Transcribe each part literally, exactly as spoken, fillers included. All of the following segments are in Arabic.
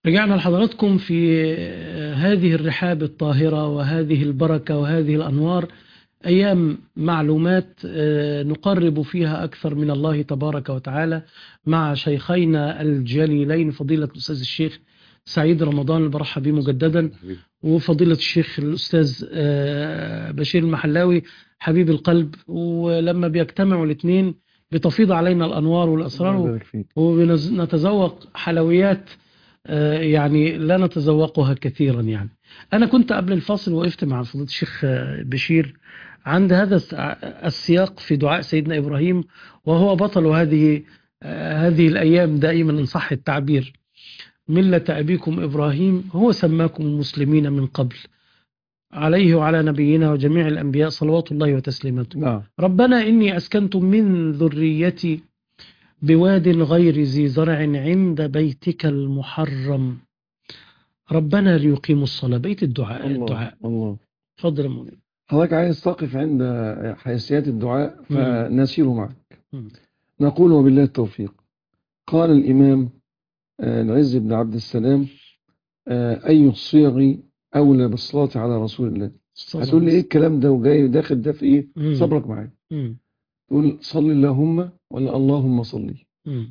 رجعنا لحضراتكم في هذه الرحاب الطاهرة وهذه البركة وهذه الأنوار، أيام معلومات آه، نقرب فيها أكثر من الله تبارك وتعالى مع شيخينا الجليلين، فضيلة الأستاذ الشيخ سعيد رمضان اللي برحب بيه مجددا، وفضيلة الشيخ الأستاذ آه، بشير المحلاوي حبيب القلب. ولما بيجتمعوا الاثنين بتفيض علينا الأنوار والأسرار ونتذوق حلويات آه، يعني لا نتذوقها كثيرا. يعني أنا كنت قبل الفاصل وقفت مع فضيلة الشيخ آه، بشير عند هذا الس- السياق في دعاء سيدنا إبراهيم، وهو بطل هذه آه، هذه الأيام دائما إن صح التعبير. ملة أبيكم إبراهيم هو سماكم المسلمين من قبل، عليه وعلى نبينا وجميع الأنبياء صلوات الله وتسليماته. نعم. ربنا إني أسكنت من ذريتي بواد غير ذي زرع عند بيتك المحرم ربنا ليقيموا الصلاة. بيت الدعاء الله الدعاء الله. اتفضل يا مؤمن. حضرتك عايز تقف عند حيثيات الدعاء مم. فنسير معك. مم. نقول وبالله التوفيق. قال الإمام آه، العز بن عبد السلام آه، أي الصيغ أولى بالصلاة على رسول الله. صلى هتقول لي الله إيه الكلام ده وجاي داخل ده في إيه؟ مم. صبرك معايا. مم. تقول صلي اللهم ولا اللهم صلي. مم.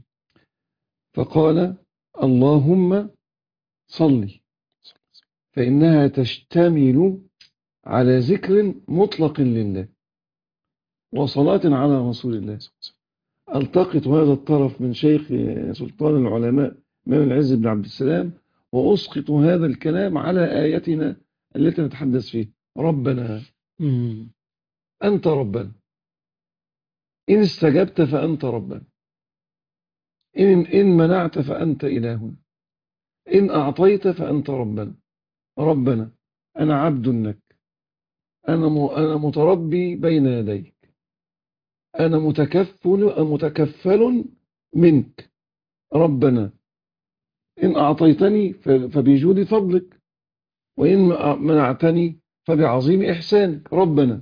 فقال اللهم صلي فإنها تشتمل على ذكر مطلق لله وصلاة على رسول الله. التقط هذا الطرف من شيخ سلطان العلماء إمام العز بن عبد السلام وأسقط هذا الكلام على آيتنا التي نتحدث فيها. ربنا مم. أنت ربنا، إن استجبت فأنت ربنا، إن, إن منعت فأنت إلهنا، إن أعطيت فأنت ربنا. ربنا أنا عبد لك، أنا م- أنا متربي بين يديك، أنا متكفل متكفل منك. ربنا إن أعطيتني ف- فبجود فضلك، وإن منعتني فبعظيم إحسانك. ربنا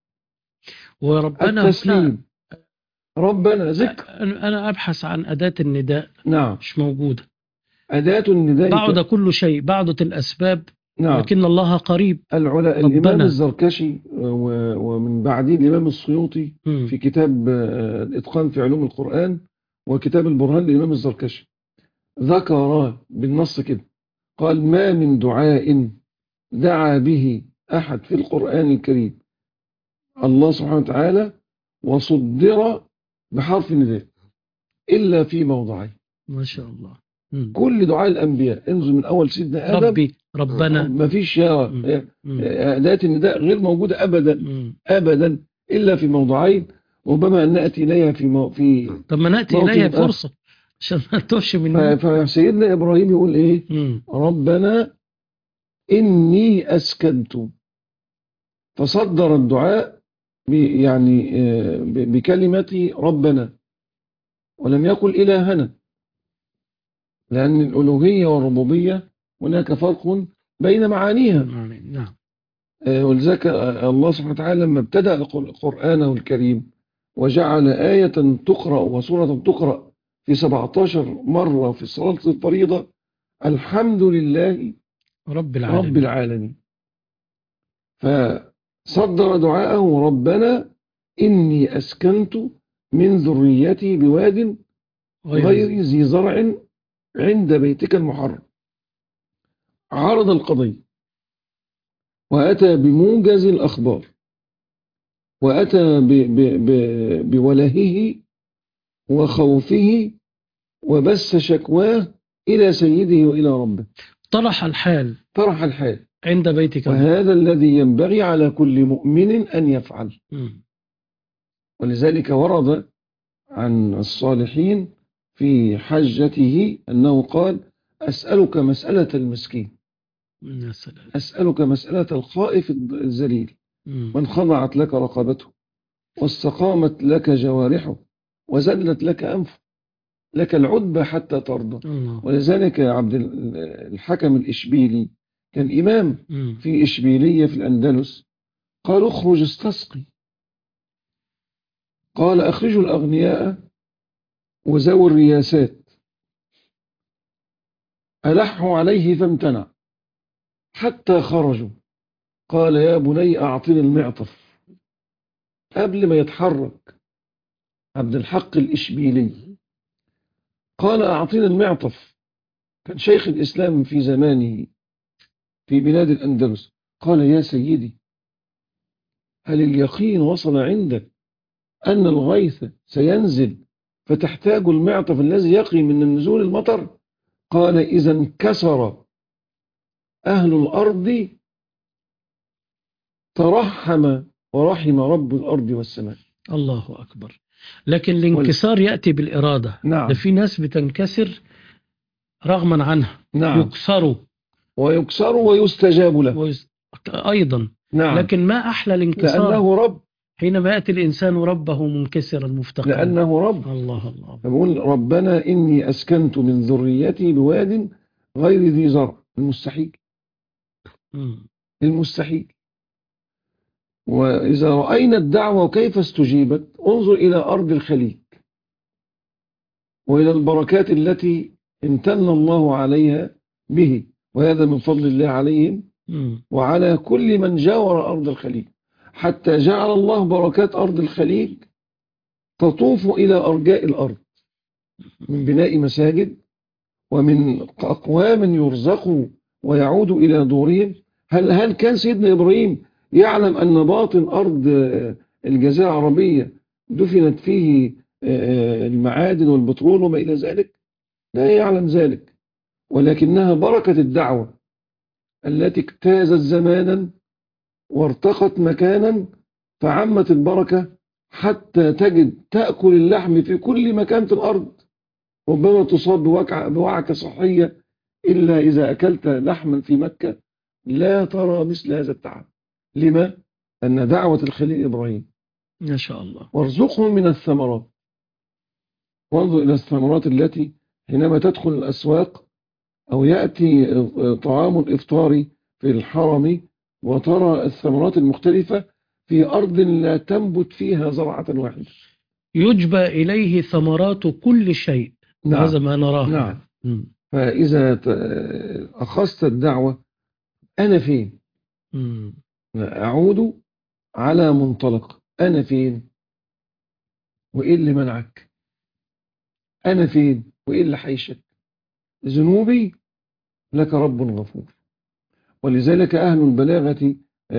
وربنا هنا التسليم، ربنا ذكر. أنا أبحث عن أداة النداء نعم. مش موجودة. أداة النداء. بعد كل شيء، بعدت الأسباب، نعم. لكن الله قريب. العلا الإمام ربنا الزركشي و- ومن بعده الإمام السيوطي مم. في كتاب آه، الإتقان في علوم القرآن وكتاب البرهان للإمام الزركشي ذكر بالنص كده، قال ما من دعاء دعا به أحد في القرآن الكريم الله سبحانه وتعالى وصدر بحرف النداء إلا في موضعين. ما شاء الله. مم. كل دعاء الأنبياء انزل من أول سيدنا آدم ربي ربنا ما فيش يا مم. مم. أداة النداء غير موجودة أبدا مم. أبدا إلا في موضعين، ربما أن نأتي إليها في مو في طب ما نأتي موطن إليها آخر. فرصة عشان ما تتوهش ف- مننا. فسيدنا إبراهيم يقول إيه؟ مم. ربنا إني أسكنت، فصدر الدعاء ب- يعني آه، ب- بكلمة ربنا ولم يقل إلهنا، لأن الألوهية والربوبية هناك فرق بين معانيها. نعم. آه، ولذلك آه، الله سبحانه وتعالى لما ابتدأ القر- قرآنه الكريم وجعل آية تقرأ وسورة تقرأ في سبعة عشر مرة في صلاة الفريضة الحمد لله رب العالمين. رب العالمين. فصدر دعاءه ربنا إني أسكنت من ذريتي بواد غير ذي زرع عند بيتك المحرم. عرض القضية وأتى بموجز الأخبار وأتى ب ب ب بولهه وخوفه وبث شكواه إلى سيده وإلى ربه. طرح الحال طرح الحال عند بيتك، وهذا الذي ينبغي على كل مؤمن أن يفعل. مم. ولذلك ورد عن الصالحين في حجته أنه قال أسألك مسألة المسكين، يا سلام. أسألك مسألة الخائف الذليل مم. من خضعت لك رقبته واستقامت لك جوارحه وزلت لك أنفه لك العتبى حتى ترضى. الله. ولذلك عبد الحكم الإشبيلي كان إمام مم. في إشبيلية في الأندلس، قال اخرج استسقي، قال أخرجوا الأغنياء وذوي الرياسات ألحوا عليه فامتنع حتى خرجوا. قال يا بني أعطني المعطف. قبل ما يتحرك عبد الحق الإشبيلي قال أعطني المعطف. كان شيخ الإسلام في زمانه في بلاد الأندلس. قال يا سيدي هل اليقين وصل عندك أن الغيث سينزل فتحتاج المعطف الذي يقي من نزول المطر؟ قال إذا انكسر أهل الأرض ترحم ورحم رب الأرض والسماء. الله أكبر. لكن الانكسار يأتي بالإرادة. نعم. ده في ناس بتنكسر رغما عنها. نعم. يكسروا ويكسر ويستجاب له ويس... أيضا. نعم. لكن ما أحلى الانكسار لأنه رب. حينما يأتي الإنسان ربه منكسرا مفتقرا. لأنه رب. الله الله. فبقول ربنا إني أسكنت من ذريتي بواد غير ذي زرع. المستحيل. مم. المستحيل. وإذا رأينا الدعوة كيف استجيبت انظر إلى أرض الخليج وإلى البركات التي امتن الله عليها به، وهذا من فضل الله عليهم مم. وعلى كل من جاور أرض الخليج، حتى جعل الله بركات أرض الخليج تطوف إلى أرجاء الأرض من بناء مساجد ومن أقوام يرزقوا ويعودوا إلى دورهم. هل هل كان سيدنا إبراهيم يعلم أن باطن أرض الجزيرة العربية دفنت فيه المعادن والبترول وما إلى ذلك؟ لا يعلم ذلك، ولكنها بركة الدعوة التي اجتازت زمانا وارتقت مكانا فعمت البركة حتى تجد تأكل اللحم في كل مكان في الأرض. ربما تصاب بوعكة صحية إلا إذا أكلت لحما في مكة لا ترى مثل هذا التعب. لما؟ أن دعوة الخليل إبراهيم ما شاء الله. وارزقهم من الثمرات. وانظر إلى الثمرات التي حينما تدخل الأسواق أو يأتي طعام الإفطار في الحرم وترى الثمرات المختلفة في أرض لا تنبت فيها زرعة واحدة. يجبى إليه ثمرات كل شيء. نعم. هذا ما نراه. نعم. مم. فإذا أخذت الدعوة أنا فين؟ مم. أعود على منطلق أنا فين؟ وإيه اللي منعك؟ أنا فين؟ وإيه اللي حيشك؟ ذنوبي لك رب غفور. ولذلك أهل البلاغة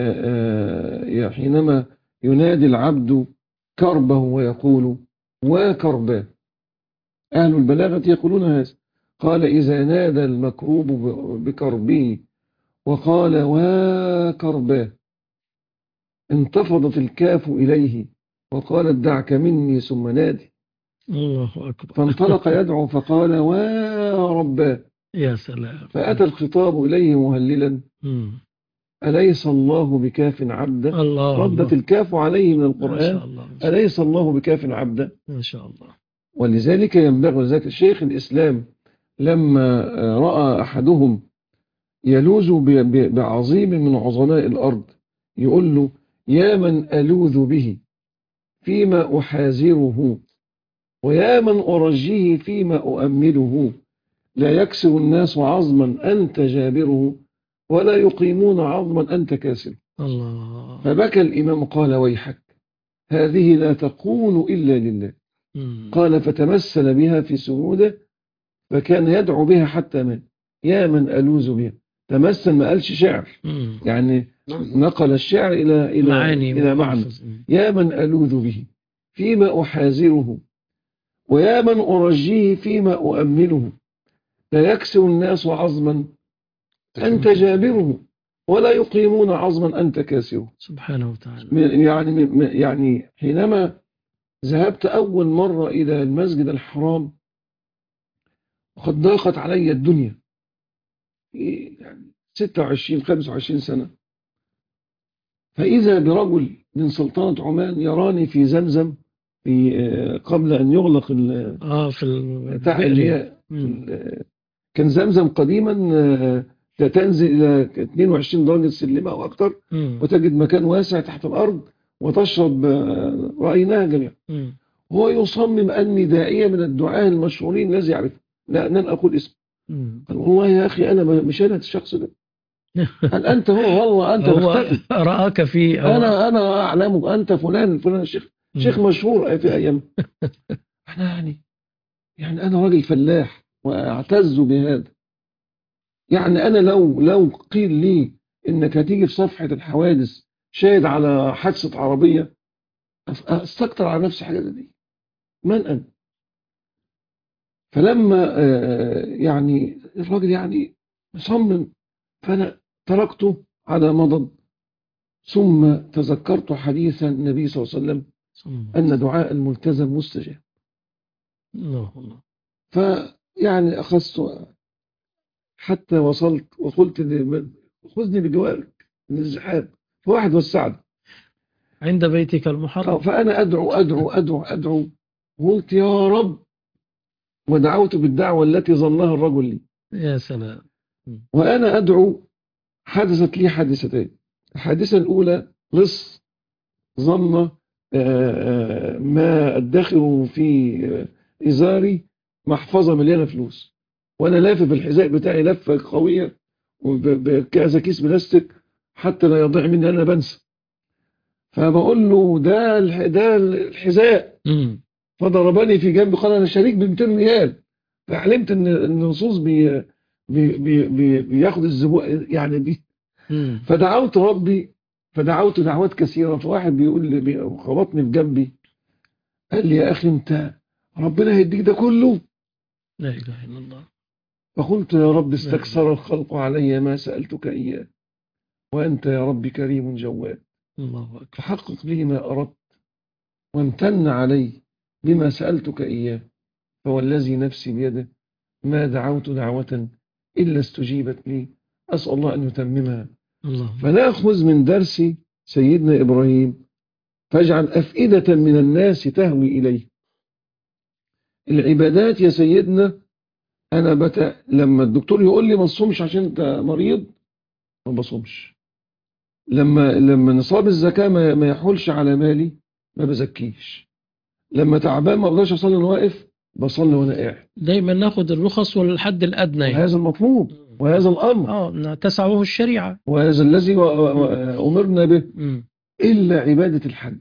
حينما ينادي العبد كربه ويقول وكرباه، أهل البلاغة يقولون هذا. قال إذا نادى المكروب بكربه وقال وكرباه انتفضت الكاف إليه وقالت دعك مني ثم نادي. الله أكبر. فانطلق يدعو فقال ورباه. يا سلام. فأتى الخطاب إليه مهللا مم. أليس الله بكاف عبده؟ الله ردت الله. الكاف عليه من ما القرآن شاء الله. ما شاء الله. أليس الله بكاف عبده؟ ما شاء الله. ولذلك ينبغي ذلك الشيخ الإسلام لما رأى أحدهم يلوذ بعظيم من عظماء الأرض يقول له يا من ألوذ به فيما أحاذره ويا من أرجيه فيما أؤمله لا يكسر الناس عظما أنت جابره ولا يقيمون عظما أنت كاسر. الله. فبكى الإمام قال ويحك هذه لا تكون إلا لله. مم. قال فتمثل بها في سجوده فكان يدعو بها حتى مات. يا من ألوذ بها تمثل، ما قالش شعر مم. يعني نقل الشعر إلى إلى معاني إلى معنى. يا من ألوذ به فيما أحاذره ويا من أرجيه فيما أؤمله لا يكسر الناس عظما أنت جابره ولا يقيمون عظما أنت كاسره. سبحانه وتعالى. يعني يعني حينما ذهبت أول مرة إلى المسجد الحرام وقد ضاقت علي الدنيا يعني ستة وعشرين خمسة وعشرين سنة، فإذا برجل من سلطنة عمان يراني في زمزم في قبل أن يغلق آه في بتاع الرياء. كان زمزم قديما تنزل إلى اثنين وعشرين درجة سلمة أو أكثر وتجد مكان واسع تحت الأرض وتشرب. رأيناها جميعا. هو يصمم أني داعية من الدعاة المشهورين الذي يعرفه لا أن أقول اسمه مم. قال والله يا أخي أنا مش أنا الشخص ده. قال أنت هو والله أنت هو تختلف. رآك فيه هو. أنا أنا أعلمك أنت فلان فلان الشيخ شيخ مم. مشهور في أيام. احنا يعني يعني أنا راجل فلاح وأعتز بهذا. يعني أنا لو لو قيل لي إنك هتيجي في صفحة الحوادث شاهد على حادثة عربية أستكتر على نفسي حاجة زي دي. من أنا؟ فلما آه، يعني الراجل يعني مصمم، فأنا تركته على مضض. ثم تذكرت حديث النبي صلى الله عليه وسلم أن دعاء الملتزم مستجاب. الله الله. فيعني أخذت حتى وصلت وقلت ل- خذني بجوارك من الزحاب. فواحد وسعني. عند بيتك آه، المحرم. فأنا أدعو أدعو أدعو أدعو وقلت يا رب، ودعوت بالدعوة التي ظنها الرجل لي. يا سلام. مم. وأنا أدعو حدثت لي حادثتين. الحادثة الأولى لص ظن آه، آه، ما أدخر في آه، إزاري محفظة مليانة فلوس، وأنا لافف الحذاء بتاعي لفة قوية وبكذا كيس بلاستيك حتى لا يضيع مني، أنا بنسى. فبقول له ده الح- ده الحذاء. مم. فضربني في جنبي قال أنا شريك ب مئتين ريال. فعلمت إن إن النصوص بي بي بي بي بياخد الزبون يعني بي. مم. فدعوت ربي، فدعوت دعوات كثيرة. فواحد بيقول لي بي- خبطني في جنبي قال لي يا أخي أنت ربنا هيديك ده كله؟ لا إله إلا الله. فقلت يا رب لا إله. استكثر الخلق علي ما سألتك إياه، وأنت يا رب كريم جواد، الله أكبر. فحقق لي ما أردت وامتن علي بما سألتك إياه. فوالذي نفسي بيده ما دعوت دعوة إلا استجيبت لي، أسأل الله أن يتممها. الله. فنأخذ من درس سيدنا إبراهيم فاجعل أفئدة من الناس تهوي إليه. العبادات يا سيدنا، أنا بت... لما الدكتور يقول لي ما تصومش عشان أنت مريض ما بصومش. لما لما نصاب الزكاة ما, ما يحولش على مالي ما بزكيش. لما تعبان ما اقدرش اصلي وانا واقف بصلي وانا قاعد. دايما ناخد الرخص والحد الأدنى يعني. وهذا المطلوب وهذا الأمر اه تسعه الشريعة. وهذا الذي و- و- أمرنا به. مم. إلا عبادة الحج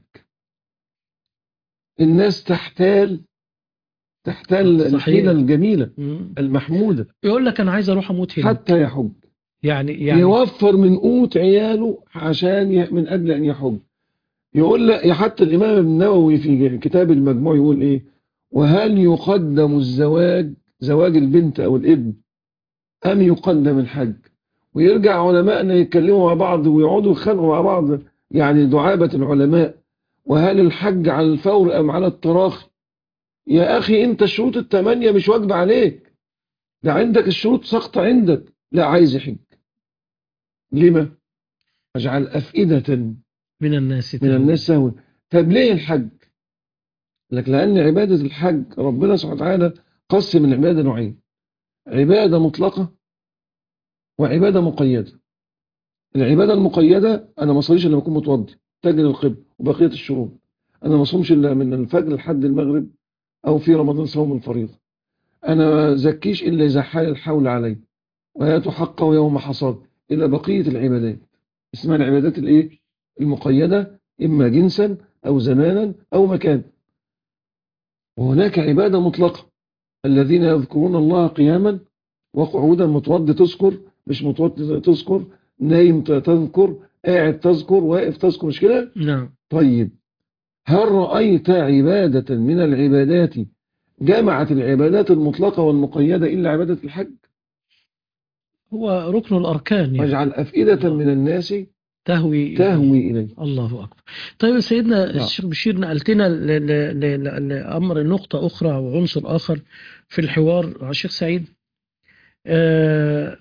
الناس تحتال تحتال صحيح. الحيلة الجميلة مم. المحمودة يقول لك أنا عايز أروح أموت هنا. حتى يحج. يعني يعني يوفر من قوت عياله عشان ي- من أجل أن يحج. يقول لك حتى الإمام ابن النووي في كتاب المجموع يقول إيه: وهل يقدم الزواج زواج البنت أو الابن أم يقدم الحج؟ ويرجع علماءنا يتكلموا مع بعض ويقعدوا يخانقوا مع بعض، يعني دعابة العلماء، وهل الحج على الفور أم على التراخي؟ يا أخي أنت الشروط الثمانية مش واجبة عليك، ده عندك الشروط ساقطة عندك. لا عايز يحج. لما؟ اجعل أفئدة من الناس من تهوي. الناس سهوا. طب ليه الحج؟ لك لأن عبادة الحج ربنا سبحانه وتعالى قسم العبادة نوعين: عبادة مطلقة وعبادة مقيدة. العبادة المقيدة أنا ما أصليش إلا لما أكون متوضي تجري القبل وبقية الشروط. أنا ما أصومش إلا من الفجر لحد المغرب أو في رمضان صوم الفريضة. أنا ما زكيش إلا إذا حال الحول علي وهي تحقق يوم حصاد. إلى بقية العبادات اسمها العبادات الإيه؟ المقيدة، إما جنسا أو زمانا أو مكان. وهناك عبادة مطلقة: الذين يذكرون الله قياما وقعودا. متوضي تذكر، مش متوضي تذكر، نايم تذكر، قاعد تذكر، واقف تذكر، مش كده؟ نعم. طيب هل رأيت عبادة من العبادات جمعت العبادات المطلقة والمقيدة إلا عبادة الحج؟ هو ركن الأركان يعني. واجعل أفئدة من الناس تهوي تهوي إليه. الله أكبر. طيب سيدنا نعم. الشيخ بشير نقلتنا ل- ل- ل- لأمر نقطة أخرى وعنصر آخر في الحوار مع الشيخ سعيد. آه،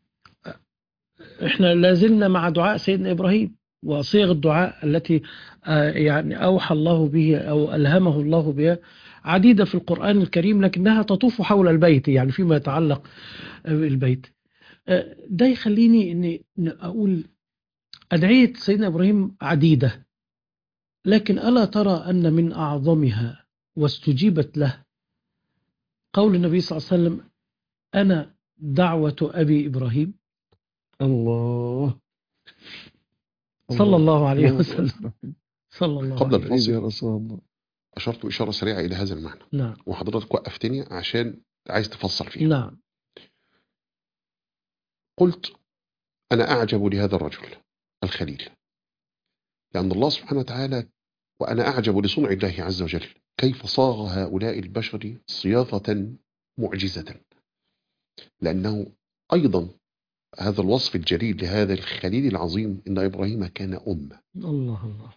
احنا لازلنا مع دعاء سيدنا إبراهيم وصيغ الدعاء التي آه، يعني أوحى الله به أو ألهمه الله بها عديدة في القرآن الكريم، لكنها تطوف حول البيت يعني فيما يتعلق بالبيت. آه، ده يخليني إني إن أقول أدعية سيدنا إبراهيم عديدة، لكن ألا ترى أن من أعظمها واستجيبت له قول النبي صلى الله عليه وسلم: أنا دعوة أبي إبراهيم الله صلى الله عليه الله وسلم. أكبر. صلى الله قبل عليه وسلم. الفاصل يا رسول الله. أشرت إشارة سريعة إلى هذا المعنى، نعم وحضرتك وقفتني عشان عايز تفصل فيها. نعم. قلت أنا أعجب لهذا الرجل الخليل، لأن الله سبحانه وتعالى، وأنا أعجب لصنع الله عز وجل كيف صاغ هؤلاء البشر صياغة معجزة، لأنه أيضا هذا الوصف الجليل لهذا الخليل العظيم إن إبراهيم كان أمة. الله الله.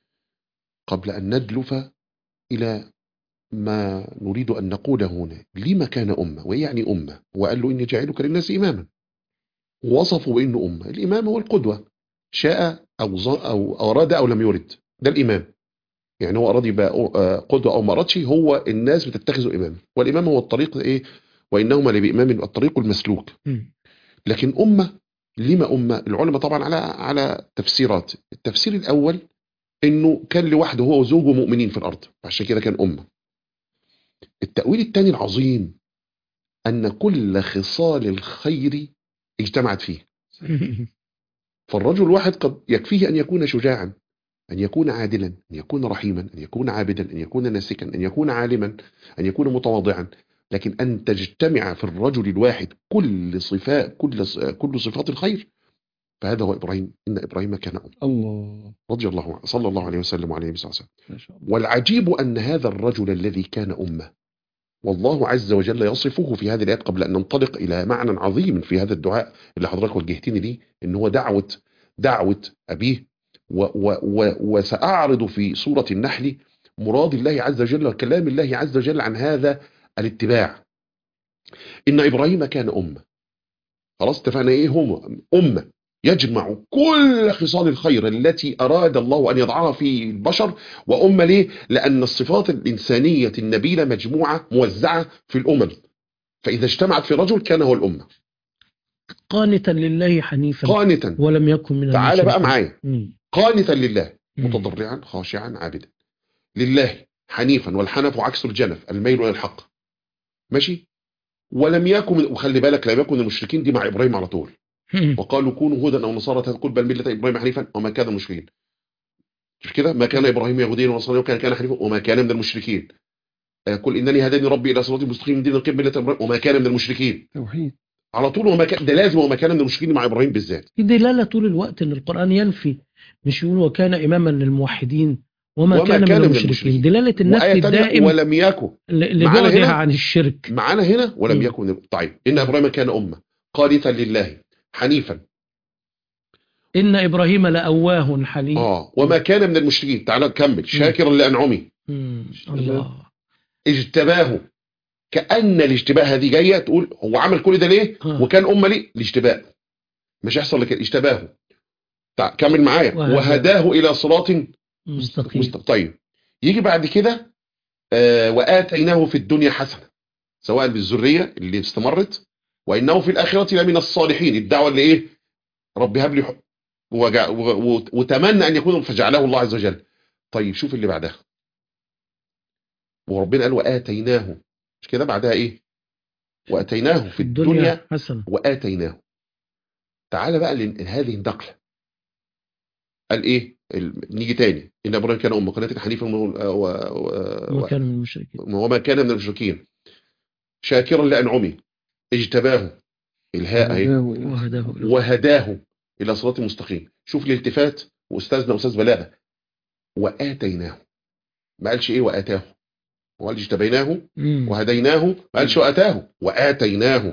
قبل أن ندلف إلى ما نريد أن نقوله هنا، لما كان أمة؟ ويعني أمة؟ وقال له إني جاعلك للناس إماما، ووصفه بأنه أمة. الإمام هو القدوة، شاء أو, أو أراد أو لم يرد، ده الإمام. يعني هو أراد يبقى قدوة أو ما أرادش، هو الناس بتتخذه إمام، والإمام هو الطريق إيه؟ وإنهما لبإمام الطريق المسلوك. لكن أمة، لما أمة؟ العلماء طبعا على على تفسيرات. التفسير الأول إنه كان لوحده هو وزوجه مؤمنين في الأرض، عشان كده كان أمة. التأويل الثاني العظيم أن كل خصال الخير اجتمعت فيه. فالرجل الواحد قد يكفيه أن يكون شجاعا، أن يكون عادلا، أن يكون رحيما، أن يكون عابدا، أن يكون ناسكا، أن يكون عالما، أن يكون متواضعا. لكن أن تجتمع في الرجل الواحد كل صفات كل كل صفات الخير، فهذا هو إبراهيم. إن إبراهيم كان أمة. الله رضي الله عنه صلى الله عليه وسلم وعلى آله وسلم. ما شاء الله. والعجيب أن هذا الرجل الذي كان أمة، والله عز وجل يصفه في هذه الآيات، قبل أن ننطلق إلى معنى عظيم في هذا الدعاء اللي حضرتك وجهتني ليه، إن هو دعوة دعوة أبيه. و و و وسأعرض في سورة النحل مراد الله عز وجل وكلام الله عز وجل عن هذا الاتباع. إن إبراهيم كان أمة. خلاص اتفقنا إيه هم أمة؟ يجمع كل خصال الخير التي أراد الله أن يضعها في البشر. وأمة ليه؟ لأن الصفات الإنسانية النبيلة مجموعة موزعة في الأمم، فإذا اجتمعت في رجل كان هو الأمة. قانتا لله حنيفا قانتا، ولم يكن من المشركين. تعال بقى معايا. مم. قانتا لله، مم. متضرعا خاشعا عابدا لله، حنيفا، والحنف عكس الجنف، الميل إلى الحق. ماشي. ولم يكن، وخلي بالك لم يكن المشركين دي مع إبراهيم على طول. وقالوا كونوا هودا أو نصارى تقول بل ملة إبراهيم حنيفا وما كان المشركين. مش كده؟ ما كان إبراهيم يهوديا ونصرانيا وكان كان حنيفا وما كان من المشركين. قل إنني هداني ربي إلى صراط مستقيم دين القيم ملة إبراهيم وما كان من المشركين. توحيد على طول. وما كان، ده لازم وما كان من المشركين مع إبراهيم بالذات. في دلالة طول الوقت ان القرآن ينفي، مش يقول وكان إماما للموحدين وما, وما كان, كان من من المشركين. المشركين. دلالة النفي وآية تانية الدائم ولم يكن، ل- معانا لبعدها هنا؟ عن الشرك. معانا هنا ولم مم. يكن. طيب إن إبراهيم كان أمة قانتا لله حنيفا. إن إبراهيم لأواه حليم. آه وما كان من المشركين. تعال نكمل. شاكرا لأنعمه. مم. الله. اجتباه. كأن الاشتباه هذه جاية تقول هو عمل كل ده ليه؟ آه. وكان أمة ليه؟ الاشتباه. مش يحصل لك اجتباه. تعال كمل معايا. وهداه. وهداه إلى صراط مستقيم. مستقيم. طيب يجي بعد كده آه وآتيناه في الدنيا حسنة، سواء بالذرية اللي استمرت، وإنه في الآخرة لمن الصالحين. الدعوة اللي إيه؟ رب هب لي حب وجع و... وتمنى أن يكون فجعله الله عز وجل. طيب شوف اللي بعدها. وربنا قال وآتيناه، مش كده بعدها إيه؟ وآتيناه في الدنيا حسنة. وآتيناه. تعال بقى لهذه النقلة. قال إيه؟ ال... نيجي تاني. إن إبراهيم كان أمة قانتا حنيفا و... و... وما كان من المشركين. وما كان من المشركين. شاكرا لأنعمه. اجتباه. الهاء اهي. وهداه وهداه الى صراط مستقيم. شوف الالتفات. واستاذنا استاذ بلاغه. واتيناه، ما قالش ايه واتاه، ما قالش اجتبيناه وهديناه، ما قالش واتاه واتيناه.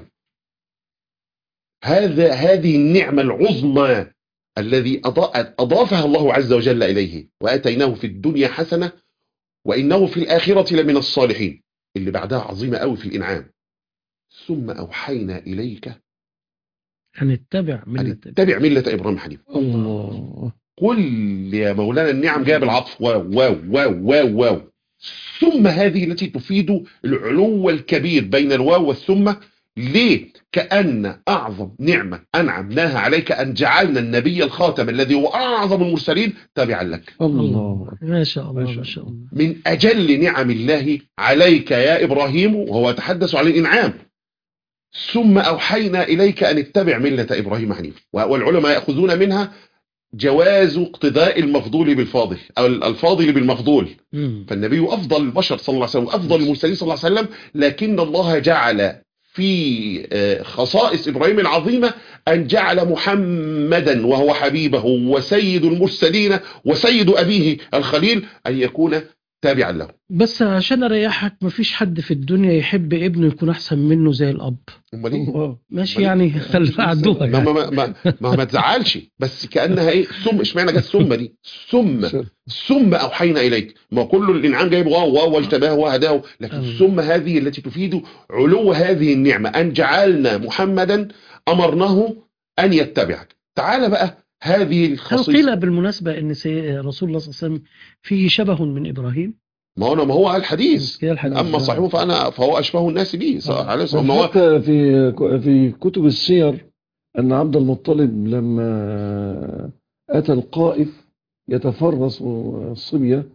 هذا هذه النعمه العظمى الذي اضافها الله عز وجل اليه. واتيناه في الدنيا حسنه وانه في الاخره لمن الصالحين. اللي بعدها عظيمه قوي في الانعام. ثم اوحينا اليك هنتبع ملة اتبع ملة إبراهيم حنيفا. الله. كل يا مولانا النعم جايه بالعطف. واو واو واو واو واو. ثم هذه التي تفيد العلو الكبير بين الواو والثم. ليه؟ كأن أعظم نعمة أنعمناها عليك أن جعلنا النبي الخاتم الذي هو أعظم المرسلين تابعا لك. الله ما شاء الله ما شاء الله. من أجل نعم الله عليك يا إبراهيم، وهو يتحدث عن الإنعام. ثم أوحينا إليك أن اتبع ملة إبراهيم حنيفا. والعلماء يأخذون منها جواز اقتداء المفضول بالفاضل أو الفاضل بالمفضول. مم. فالنبي أفضل البشر صلى الله عليه وسلم، أفضل المرسلين صلى الله عليه وسلم، لكن الله جعل في خصائص إبراهيم العظيمة أن جعل محمدا وهو حبيبه وسيد المرسلين وسيد أبيه الخليل أن يكون تابعا له. بس عشان اريحك، مفيش حد في الدنيا يحب ابنه يكون احسن منه زي الاب. امال ايه؟ ماشي يعني، خلي عدوها ما يعني. ما ما ما, ما تزعلش، بس كانها ايه، ثم اشمعنى جت ثم دي؟ ثم ثم اوحينا اليك. ما كل الانعام جايب واو واو واجتباه وهداه، لكن ثم هذه التي تفيد علو هذه النعمه، ان جعلنا محمدا امرناه ان يتبعك. تعال بقى هذه هل الخصيصه. قيل بالمناسبه ان سي- رسول الله صلى الله عليه وسلم فيه شبه من ابراهيم؟ ما هو ما هو الحديث، كده الحديث. اما صاحبه فانا فهو اشبه الناس به صلى الله عليه وسلم. هو حتى في في كتب السير أن عبد المطلب لما أتى القائف يتفرس الصبية،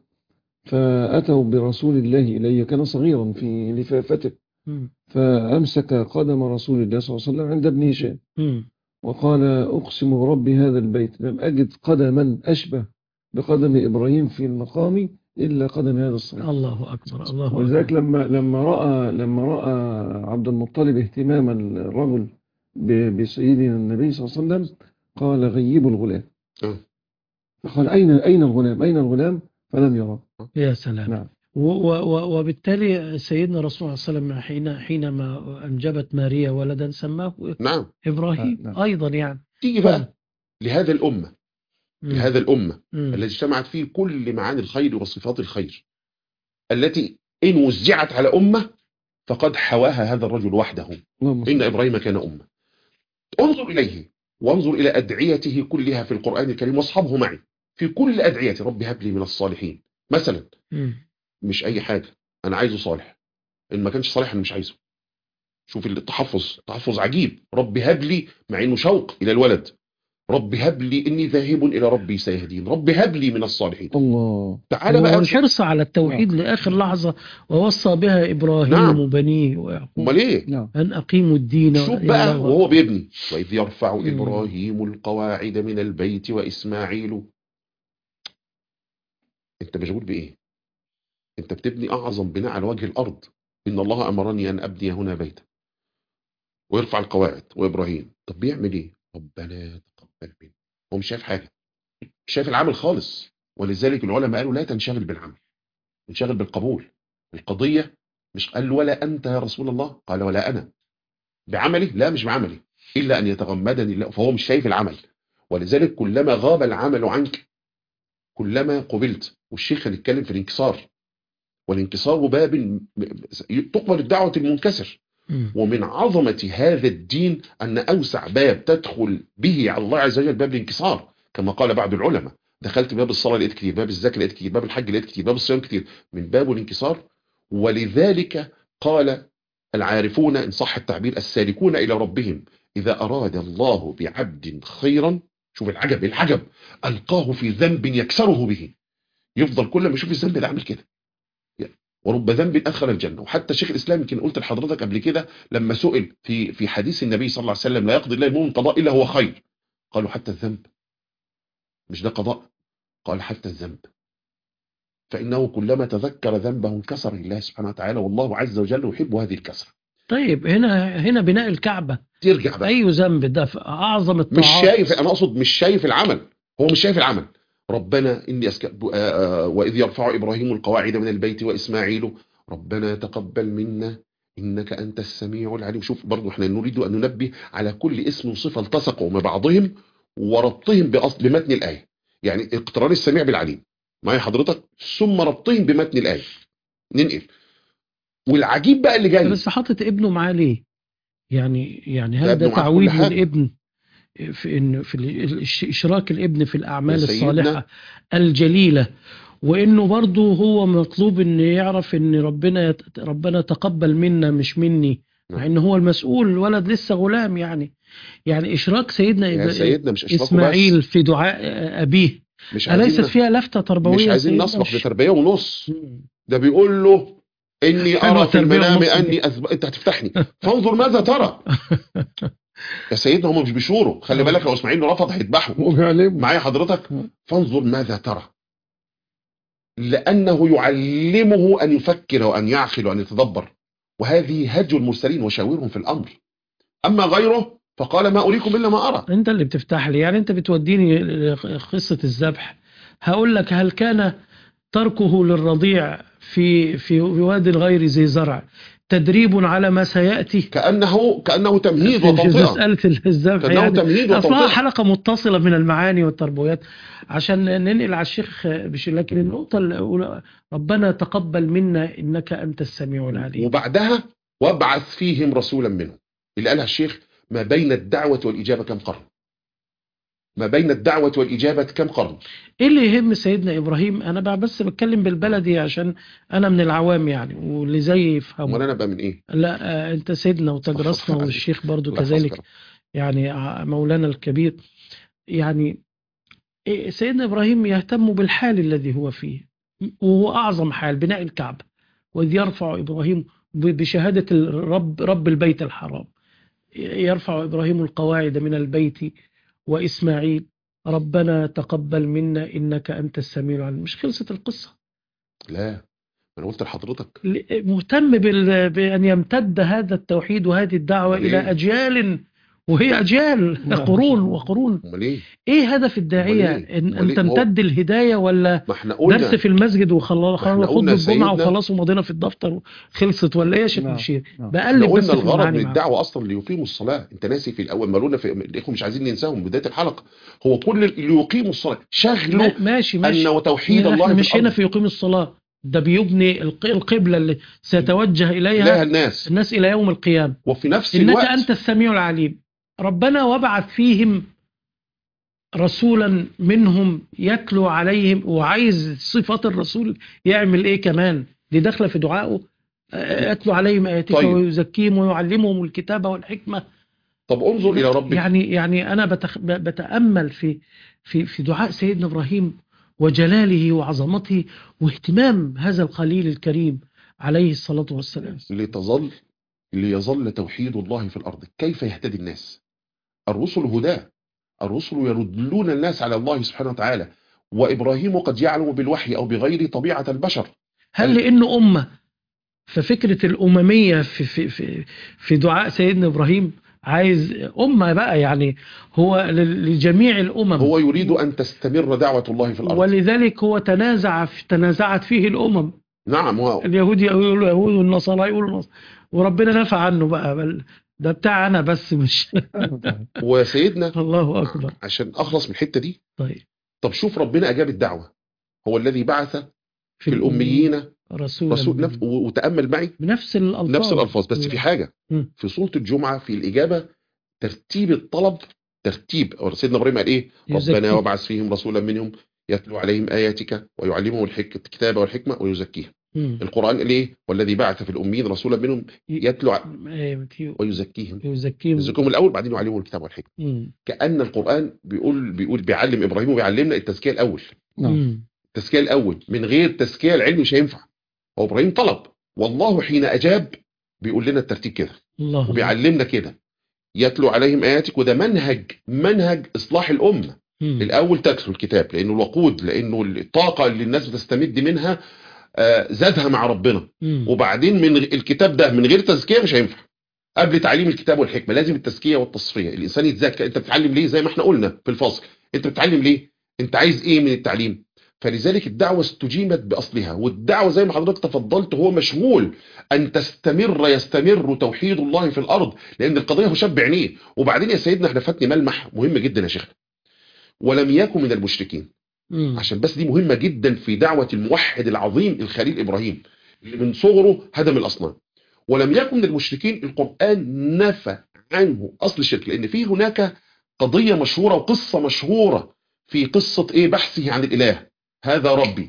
فأتوا برسول الله إليه، كان صغيرا في لفافته، مم. فأمسك قدم رسول الله صلى الله عليه وسلم عند ابن هشام مم. وقال: أقسم برب هذا البيت لم أجد قدما أشبه بقدم إبراهيم في المقام إلا قدم هذا الصغير. الله أكبر، الله ولذلك أكبر. لما لما رأى لما رأى عبد المطلب اهتمام الرجل ب- بسيدنا النبي صلى الله عليه وسلم قال: غيبوا الغلام. آه. فقال: أين أين الغلام؟ أين الغلام؟ فلم يرى. يا سلام. نعم. و- و- و- وبالتالي سيدنا رسول الله صلى الله عليه وسلم حين حينما أنجبت ماريا ولدا سماه نعم. إبراهيم آه، نعم. أيضا يعني. تيجي بقى لهذا الأمة، مم. لهذا الأمة مم. التي اجتمعت فيه كل معاني الخير وصفات الخير، التي إن وزعت على أمة فقد حواها هذا الرجل وحده. اللهم صل. إن إبراهيم كان أمة. انظر إليه وانظر إلى أدعيته كلها في القرآن الكريم، واصحبه معي في كل أدعية رب هب لي من الصالحين مثلا. مم. مش أي حاجة، أنا عايزه صالح، إن ما كانش صالح أنا مش عايزه. شوف التحفظ، تحفظ عجيب. رب هب لي، مع إنه شوق إلى الولد، رب هب لي إني ذاهب إلى ربي سيهدين، رب هب لي من الصالحين. الله. تعالى بقى. والحرص على التوحيد لآخر لحظة، ووصى بها إبراهيم نعم. وبنيه ويعقوب أمال إيه؟ نعم. أن أقيموا الدين. شوف يا بقى الله. وهو بيبني: وإذ يرفع مم. إبراهيم القواعد من البيت وإسماعيل. أنت مشغول بإيه؟ أنت بتبني أعظم بناء على وجه الأرض. إن الله أمرني أن أبني هنا بيتا، ويرفع القواعد وإبراهيم. طب بيعمل إيه؟ ربنا تقبل منه. هو مش شايف حاجة، مش شايف العمل خالص. ولذلك العلماء قالوا لا تنشغل بالعمل، انشغل بالقبول. القضية مش قال له ولا أنت يا رسول الله، قال ولا أنا بعملي، لا مش بعملي إلا أن يتغمدني الله. فهو مش شايف العمل. ولذلك كلما غاب العمل عنك كلما قبلت. والشيخ هنتكلم في الانكسار، والانكسار باب تقبل الدعوة المنكسر. مم. ومن عظمة هذا الدين أن أوسع باب تدخل به على الله عز وجل باب الانكسار، كما قال بعض العلماء: دخلت باب الصلاة لقيت كتير، باب الزكاة لقيت كتير، باب الحج لقيت كتير، باب الصيام كتير، من باب الانكسار. ولذلك قال العارفون إن صح التعبير السالكون إلى ربهم: إذا أراد الله بعبد خيرا، شوف العجب العجب، ألقاه في ذنب يكسره به. يفضل كل ما يشوف الذنب ده عامل كده. ورب ذنب أدخل الجنة. وحتى شيخ الإسلام يمكن قلت لحضرتك قبل كده لما سئل في في حديث النبي صلى الله عليه وسلم: لا يقضي الله المؤمن قضاء إلا هو خير. قالوا حتى الذنب؟ مش ده قضاء؟ قال حتى الذنب، فإنه كلما تذكر ذنبه انكسر لله سبحانه وتعالى، والله عز وجل يحب هذه الكسرة. طيب هنا هنا بناء الكعبة ترجع بقى. أي ذنب ده في أعظم الطاعات؟ مش شايف، أنا أقصد مش شايف العمل. هو مش شايف العمل. ربنا إني أسك... وإذ يرفع إبراهيم القواعد من البيت وإسماعيل ربنا تقبل منا إنك أنت السميع العليم. شوف برضو احنا نريد أن ننبه على كل اسم وصفة التصقوا مع بعضهم وربطهم بأصل بمتن الآية. يعني اقتران السميع بالعليم معي حضرتك، ثم ربطهم بمتن الآية. ننقل. والعجيب بقى اللي جاي، بس حاطط ابنه معاه ليه؟ يعني يعني ده هل ابنه ده معاه في كل تعويد حاجة. للابن في إن في ال- الش- إشراك الابن في الأعمال يا سيدنا. الصالحة الجليلة، وإنه برضه هو مطلوب إن يعرف إن ربنا يت- ربنا تقبل منا مش مني، مع نعم. إن هو المسؤول، الولد لسه غلام يعني. يعني إشراك سيدنا يا إب- سيدنا مش إشراكه إسماعيل بس. في دعاء أبيه مش أليست عايزين فيها لفتة تربوية مش عايزين سيدنا؟ نصبح مش- بتربية ونص. مم. ده بيقول له اني حلوة ارى في التربية المنام والنصح دي. اني أثب... انت هتفتحني فانظر ماذا ترى. يا سيدنا هم مش بيشوروا، خلي بالك لو اسماعيل رفض هيذبحوا وبيعلمه. معايا حضرتك. فانظر ماذا ترى، لأنه يعلمه أن يفكر وأن يعقل وأن يتدبر، وهذه هدي المرسلين وشاورهم في الأمر. أما غيره فقال ما أريكم إلا ما أرى. انت اللي بتفتح لي، يعني انت بتوديني قصة الذبح. هقول لك هل كان تركه للرضيع في في واد غير ذي زرع تدريب على ما سيأتي؟ كأنه كأنه تمهيد في في وتوطئة، مسألة الذبح كأنه يعني تمهيد أصلها وتوطئة. حلقة متصلة من المعاني والتربويات عشان ننقل على الشيخ بشيء. لكن النقطة الأولى ربنا تقبل منا إنك أنت السميع العليم. وبعدها وابعث فيهم رسولا منهم، اللي قالها الشيخ ما بين الدعوة والإجابة كم قرن، ما بين الدعوة والإجابة كم قرن. إيه اللي يهم سيدنا إبراهيم؟ أنا بقى بس بتكلم بالبلدي عشان أنا من العوام يعني، واللي زي يفهموا. امال انا بقى من ايه؟ لا آه، أنت سيدنا وتجرسنا والشيخ برضو الله كذلك يحفظك. يعني، ع- مولانا الكبير. يعني إيه، سيدنا إبراهيم يهتم بالحال الذي هو فيه، وهو أعظم حال بناء الكعبة. وإذ يرفع إبراهيم ب- بشهادة الرب رب البيت الحرام، يرفع إبراهيم القواعد من البيت وإسماعيل ربنا تقبل منا إنك أنت السميع العليم. مش خلصت القصة؟ لا انا قلت لحضرتك ل- مهتم بال- بأن يمتد هذا التوحيد وهذه الدعوة أمال إلى إيه؟ أجيال، وهي أجيال نعم. قرون وقرون. امال ايه؟ إيه هدف الداعية؟ أمال إيه؟ إن, أمال أن إيه؟ ما هو- تمتد الهداية، ولا ما احنا درس قلنا في المسجد وخلاص ما احنا خطبة قلنا الجمعة سيدنا وخلاص ومضينا في الدفتر وخلصت؟ ولا إيه يا شيخ نعم. بشير؟ نعم. احنا بقلب بس قلنا في الغرض المعاني من معاكم. الدعوة اصلا ليقيموا الصلاة. انت ناسي في الاول ما قلنا في الاخوه مش عايزين ننساهم بداية الحلقة، هو كل اللي يقيموا الصلاة شغله ما- ماشي ماشي. ان توحيد احنا الله في مش هنا الارض في يقيم الصلاة، ده بيبني الق- القبلة اللي سيتوجه إليها إليها الناس. الناس إلى يوم القيامة. وفي نفس إنك الوقت أنت السميع العليم. ربنا وبعث فيهم رسولا منهم يتلو عليهم، وعايز صفات الرسول يعمل إيه كمان؟ دي داخلة في دعائه. آه، يتلو عليهم آياتك طيب. ويزكيهم ويعلمهم الكتاب والحكمة. طب انظر الى ربك. يعني يعني أنا بتخ... بتأمل في في في دعاء سيدنا إبراهيم وجلاله وعظمته واهتمام هذا الخليل الكريم عليه الصلاة والسلام. لتظل ليظل توحيد الله في الارض. كيف يهتدي الناس؟ الرسل هداه، الرسل يردلون الناس على الله سبحانه وتعالى، وابراهيم قد يعلم بالوحي او بغير طبيعة البشر. هل لأنه أمة ففكرة الأممية في في في في دعاء سيدنا إبراهيم عايز أمة بقى، يعني هو ل- لجميع الأمم. هو يريد أن تستمر دعوة الله في الأرض. ولذلك هو تنازع في تنازعت فيه الأمم. نعم. هو اليهود يقولوا يهود والنصارى يقولوا نصارى، وربنا نفع عنه بقى، بل ده بتاع أنا بس مش وسيدنا الله أكبر. عشان أخلص من الحتة دي. طيب طب شوف ربنا أجاب الدعوة، هو الذي بعث في, في الأميين رسول, رسول نف... وتأمل معي بنفس الألفاظ نفس الألفاظ. بس في حاجة م. في سورة الجمعة في الإجابة ترتيب الطلب، ترتيب سيدنا إبراهيم قال إيه؟ يزكي. ربنا وابعث فيهم رسولا منهم يتلو عليهم آياتك ويعلمهم الحك... الكتاب والحكمة ويزكيهم. م. القرآن قال إيه؟ والذي بعث في الأميين رسولا منهم يتلو ع... إيه، ويزكيهم. يزكيهم يزكيهم الأول بعدين يعلمهم الكتاب والحكمة. م. كأن القرآن بيقول بيقول بيعلم إبراهيم وبيعلمنا التزكية الأول. م. التزكية الأول، من غير تزكية العلم مش هينفع. هو إبراهيم طلب، والله حين أجاب بيقول لنا الترتيب كده الله وبيعلمنا كده. يتلو عليهم آياتك، وده منهج منهج إصلاح الأمة. م. الأول تتلو الكتاب لأنه الوقود، لأنه الطاقة اللي الناس بتستمد منها آه زادها مع ربنا. م. وبعدين من الكتاب ده من غير تزكية مش هينفع. قبل تعليم الكتاب والحكمة لازم التزكية والتصفية. الإنسان يتزكى. أنت بتتعلم ليه؟ زي ما احنا قلنا في الفصل، أنت بتتعلم ليه؟ أنت عايز إيه من التعليم؟ فلذلك الدعوة استجيبت بأصلها. والدعوة زي ما حضرتك تفضلت هو مشغول أن تستمر يستمر توحيد الله في الأرض، لأن القضية هو شاب عينيه. وبعدين يا سيدنا احنا فاتني ملمح مهم جدا يا شيخنا، ولم يكن من المشركين. م. عشان بس دي مهمة جدا في دعوة الموحد العظيم الخليل إبراهيم اللي من صغره هدم الأصنام. ولم يكن من المشركين. القرآن نفى عنه أصل الشرك، لأن في هناك قضية مشهورة وقصة مشهورة في قصة إيه؟ بحثه عن الإله. هذا ربي،